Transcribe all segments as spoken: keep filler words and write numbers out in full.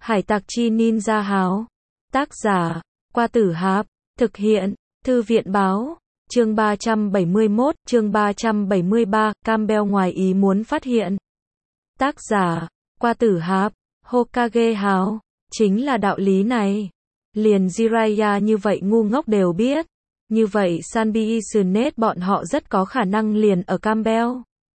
Hải tặc chi ninja háo. Tác giả, Qua Tử Hạp. Thực hiện, Thư viện báo. Chương ba trăm bảy mươi mốt, chương ba trăm bảy mươi ba, Campbell ngoài ý muốn phát hiện. Tác giả, Qua Tử Hạp. Hokage háo. Chính là đạo lý này. Liền Jiraiya như vậy ngu ngốc đều biết. Như vậy Sanbiusunet bọn họ rất có khả năng liền ở Campbell.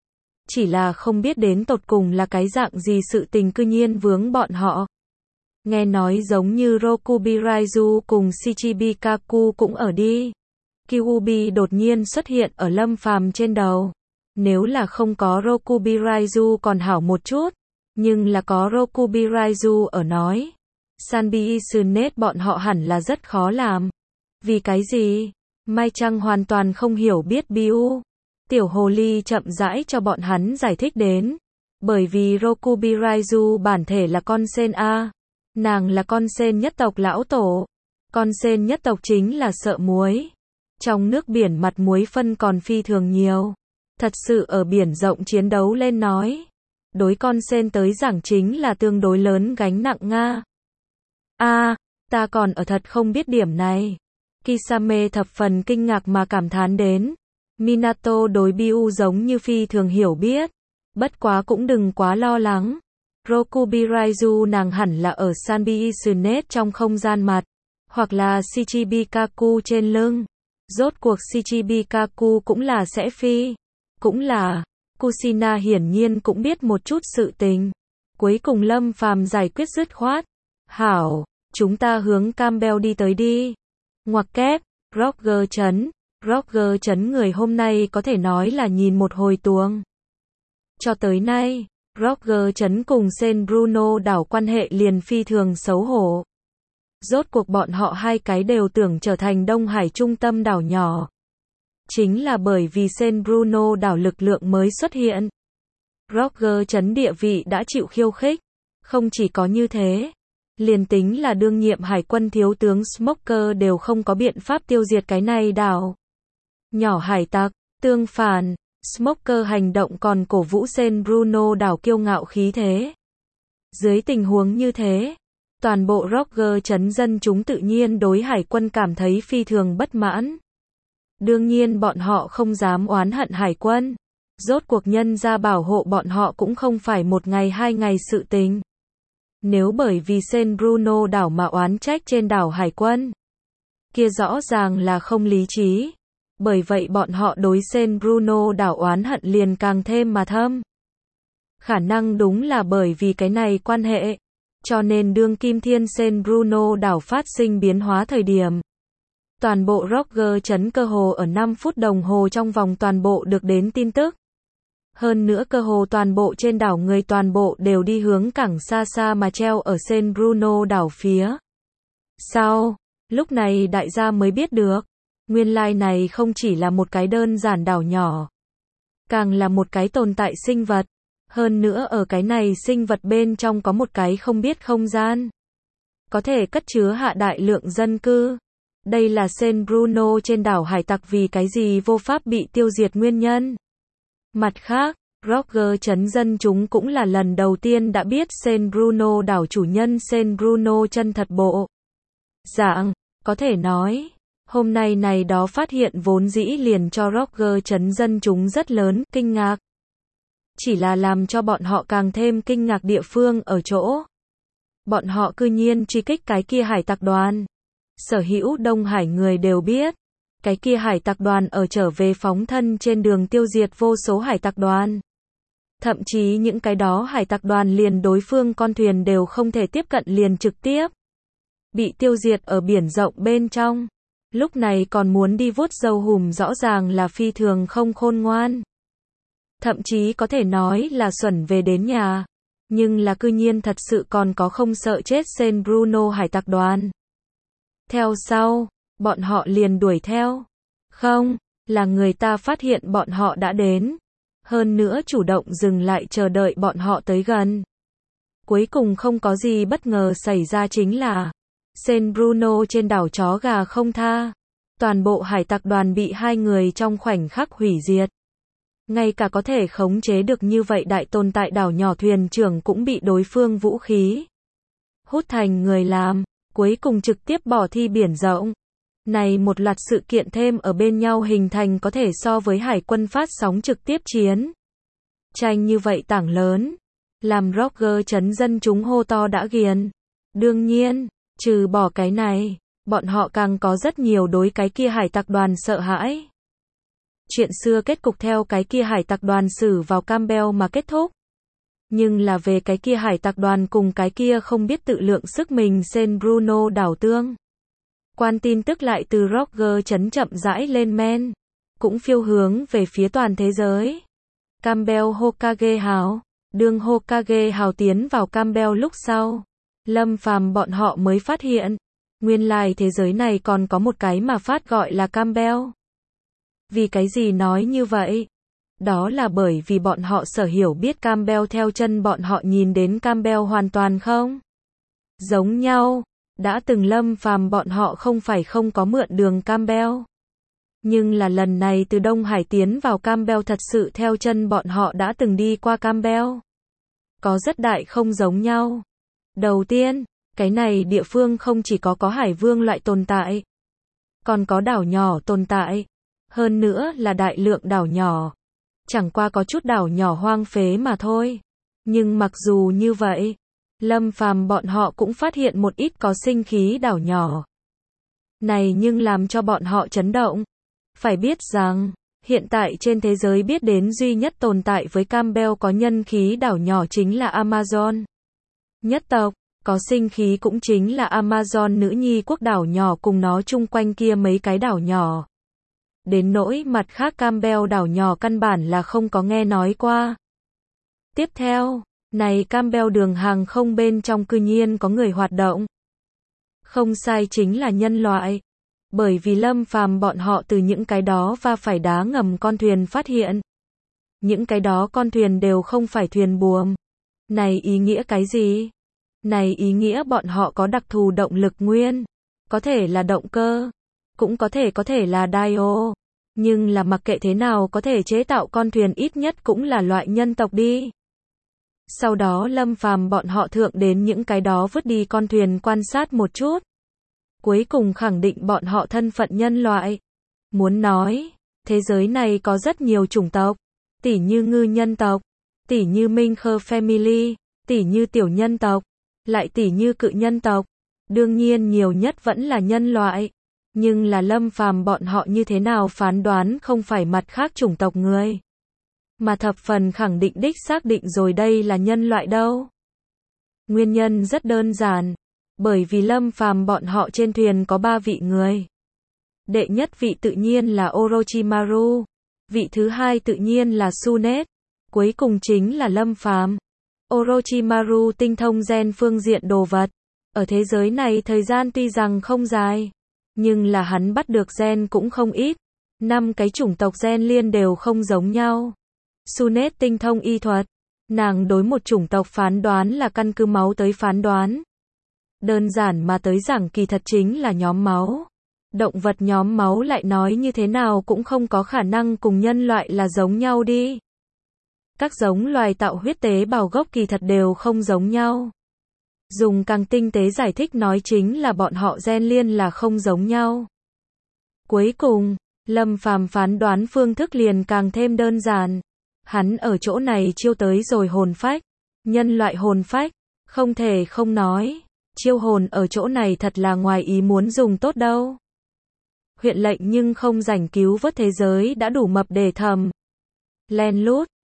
Chỉ là không biết đến tột cùng là cái dạng gì sự tình cư nhiên vướng bọn họ. Nghe nói giống như Rokubiraiju cùng Shichibikaku cũng ở đi. Kyuubi đột nhiên xuất hiện ở Lâm Phàm trên đầu. Nếu là không có Rokubiraiju còn hảo một chút. Nhưng là có Rokubiraiju ở nói. Sanbiusunet bọn họ hẳn là rất khó làm. Vì cái gì? Mai Trăng hoàn toàn không hiểu biết Biu. Tiểu hồ ly chậm rãi cho bọn hắn giải thích đến. Bởi vì Rokubiraiju bản thể là con sen A. Nàng là con sen nhất tộc lão tổ. Con sen nhất tộc chính là sợ muối. Trong nước biển mặt muối phân còn phi thường nhiều. Thật sự ở biển rộng chiến đấu lên nói. Đối con sen tới giảng chính là tương đối lớn gánh nặng Nga. A, à, ta còn ở thật không biết điểm này. Kisame thập phần kinh ngạc mà cảm thán đến. Minato đối Biu giống như phi thường hiểu biết. Bất quá cũng đừng quá lo lắng. Rokubiraiju nàng hẳn là ở Sanbiusunet trong không gian mặt. Hoặc là Shichibikaku trên lưng. Rốt cuộc Shichibikaku cũng là sẽ phi. Cũng là. Kushina hiển nhiên cũng biết một chút sự tình. Cuối cùng Lâm Phàm giải quyết dứt khoát. Hảo, chúng ta hướng Campbell đi tới đi. Ngoặc kép, Roger chấn. Roger chấn người hôm nay có thể nói là nhìn một hồi tuồng. Cho tới nay, Roger chấn cùng Sen Bruno đảo quan hệ liền phi thường xấu hổ. Rốt cuộc bọn họ hai cái đều tưởng trở thành Đông Hải trung tâm đảo nhỏ. Chính là bởi vì Sen Bruno đảo lực lượng mới xuất hiện. Roger chấn địa vị đã chịu khiêu khích. Không chỉ có như thế. Liền tính là đương nhiệm hải quân thiếu tướng Smoker đều không có biện pháp tiêu diệt cái này đảo. Nhỏ hải tặc, tương phản, Smoker hành động còn cổ vũ Sen Bruno đảo kiêu ngạo khí thế. Dưới tình huống như thế, toàn bộ Roger trấn dân chúng tự nhiên đối hải quân cảm thấy phi thường bất mãn. Đương nhiên bọn họ không dám oán hận hải quân. Rốt cuộc nhân ra bảo hộ bọn họ cũng không phải một ngày hai ngày sự tình. Nếu bởi vì Sen Bruno đảo mà oán trách trên đảo hải quân, kia rõ ràng là không lý trí. Bởi vậy bọn họ đối Sen Bruno đảo oán hận liền càng thêm mà thâm. Khả năng đúng là bởi vì cái này quan hệ. Cho nên đương Kim Thiên Sen Bruno đảo phát sinh biến hóa thời điểm. Toàn bộ Roger trấn cơ hồ ở năm phút đồng hồ trong vòng toàn bộ được đến tin tức. Hơn nữa cơ hồ toàn bộ trên đảo người toàn bộ đều đi hướng cảng xa xa mà treo ở Sen Bruno đảo phía. Sau, lúc này đại gia mới biết được. Nguyên lai này không chỉ là một cái đơn giản đảo nhỏ. Càng là một cái tồn tại sinh vật. Hơn nữa ở cái này sinh vật bên trong có một cái không biết không gian. Có thể cất chứa hạ đại lượng dân cư. Đây là Sen Bruno trên đảo hải tặc vì cái gì vô pháp bị tiêu diệt nguyên nhân. Mặt khác, Roger trấn dân chúng cũng là lần đầu tiên đã biết Sen Bruno đảo chủ nhân Sen Bruno chân thật bộ. Dạng, có thể nói, hôm nay này đó phát hiện vốn dĩ liền cho Roger trấn dân chúng rất lớn, kinh ngạc. Chỉ là làm cho bọn họ càng thêm kinh ngạc địa phương ở chỗ. Bọn họ cư nhiên truy kích cái kia hải tặc đoàn. Sở hữu Đông Hải người đều biết. Cái kia hải tặc đoàn ở trở về phóng thân trên đường tiêu diệt vô số hải tặc đoàn. Thậm chí những cái đó hải tặc đoàn liền đối phương con thuyền đều không thể tiếp cận liền trực tiếp. Bị tiêu diệt ở biển rộng bên trong. Lúc này còn muốn đi vuốt râu hùm rõ ràng là phi thường không khôn ngoan. Thậm chí có thể nói là xuẩn về đến nhà. Nhưng là cư nhiên thật sự còn có không sợ chết Sen Bruno hải tặc đoàn. Theo sau, bọn họ liền đuổi theo. Không, là người ta phát hiện bọn họ đã đến. Hơn nữa chủ động dừng lại chờ đợi bọn họ tới gần. Cuối cùng không có gì bất ngờ xảy ra chính là Sen Bruno trên đảo chó gà không tha. Toàn bộ hải tặc đoàn bị hai người trong khoảnh khắc hủy diệt. Ngay cả có thể khống chế được như vậy đại tồn tại đảo nhỏ thuyền trưởng cũng bị đối phương vũ khí hút thành người làm, cuối cùng trực tiếp bỏ thi biển rộng. Này một loạt sự kiện thêm ở bên nhau hình thành có thể so với hải quân phát sóng trực tiếp chiến tranh như vậy tảng lớn, làm Roger chấn dân chúng hô to đã ghiền. Đương nhiên, trừ bỏ cái này, bọn họ càng có rất nhiều đối cái kia hải tặc đoàn sợ hãi. Chuyện xưa kết cục theo cái kia hải tặc đoàn xử vào Campbell mà kết thúc. Nhưng là về cái kia hải tặc đoàn cùng cái kia không biết tự lượng sức mình Sen Bruno đảo tương. Quan tin tức lại từ Roger chấn chậm rãi lên men, cũng phiêu hướng về phía toàn thế giới. Campbell Hokage hào, đương Hokage hào tiến vào Campbell lúc sau, Lâm Phàm bọn họ mới phát hiện, nguyên lai thế giới này còn có một cái mà phát gọi là Campbell. Vì cái gì nói như vậy? Đó là bởi vì bọn họ sở hiểu biết Campbell theo chân bọn họ nhìn đến Campbell hoàn toàn không giống nhau. Đã từng Lâm Phàm bọn họ không phải không có mượn đường Campbell. Nhưng là lần này từ Đông Hải tiến vào Campbell thật sự theo chân bọn họ đã từng đi qua Campbell. Có rất đại không giống nhau. Đầu tiên, cái này địa phương không chỉ có có hải vương loại tồn tại, còn có đảo nhỏ tồn tại. Hơn nữa là đại lượng đảo nhỏ. Chẳng qua có chút đảo nhỏ hoang phế mà thôi. Nhưng mặc dù như vậy, Lâm Phàm bọn họ cũng phát hiện một ít có sinh khí đảo nhỏ. Này nhưng làm cho bọn họ chấn động. Phải biết rằng, hiện tại trên thế giới biết đến duy nhất tồn tại với Campbell có nhân khí đảo nhỏ chính là Amazon nhất tộc, có sinh khí cũng chính là Amazon nữ nhi quốc đảo nhỏ cùng nó chung quanh kia mấy cái đảo nhỏ. Đến nỗi mặt khác Campbell đảo nhỏ căn bản là không có nghe nói qua. Tiếp theo, này Campbell đường hàng không bên trong cư nhiên có người hoạt động. Không sai chính là nhân loại. Bởi vì Lâm Phàm bọn họ từ những cái đó va phải đá ngầm con thuyền phát hiện. Những cái đó con thuyền đều không phải thuyền buồm. Này ý nghĩa cái gì? Này ý nghĩa bọn họ có đặc thù động lực nguyên. Có thể là động cơ. Cũng có thể có thể là dio. Nhưng là mặc kệ thế nào có thể chế tạo con thuyền ít nhất cũng là loại nhân tộc đi. Sau đó Lâm Phàm bọn họ thượng đến những cái đó vứt đi con thuyền quan sát một chút. Cuối cùng khẳng định bọn họ thân phận nhân loại. Muốn nói, thế giới này có rất nhiều chủng tộc. Tỉ như ngư nhân tộc, tỉ như Minh Khơ Family, tỉ như tiểu nhân tộc, lại tỉ như cự nhân tộc. Đương nhiên nhiều nhất vẫn là nhân loại. Nhưng là Lâm Phàm bọn họ như thế nào phán đoán không phải mặt khác chủng tộc người. Mà thập phần khẳng định đích xác định rồi đây là nhân loại đâu. Nguyên nhân rất đơn giản. Bởi vì Lâm Phàm bọn họ trên thuyền có ba vị người. Đệ nhất vị tự nhiên là Orochimaru. Vị thứ hai tự nhiên là Tsunade. Cuối cùng chính là Lâm Phàm. Orochimaru tinh thông gen phương diện đồ vật. Ở thế giới này thời gian tuy rằng không dài. Nhưng là hắn bắt được gen cũng không ít. Năm cái chủng tộc gen liên đều không giống nhau. Tsunade tinh thông y thuật. Nàng đối một chủng tộc phán đoán là căn cứ máu tới phán đoán. Đơn giản mà tới giảng kỳ thật chính là nhóm máu. Động vật nhóm máu lại nói như thế nào cũng không có khả năng cùng nhân loại là giống nhau đi. Các giống loài tạo huyết tế bào gốc kỳ thật đều không giống nhau. Dùng càng tinh tế giải thích nói chính là bọn họ gen liên là không giống nhau. Cuối cùng, Lâm Phàm phán đoán phương thức liền càng thêm đơn giản. Hắn ở chỗ này chiêu tới rồi hồn phách. Nhân loại hồn phách, không thể không nói. Chiêu hồn ở chỗ này thật là ngoài ý muốn dùng tốt đâu. Huyện lệnh nhưng không rảnh cứu vớt thế giới đã đủ mập để thầm. Len lút,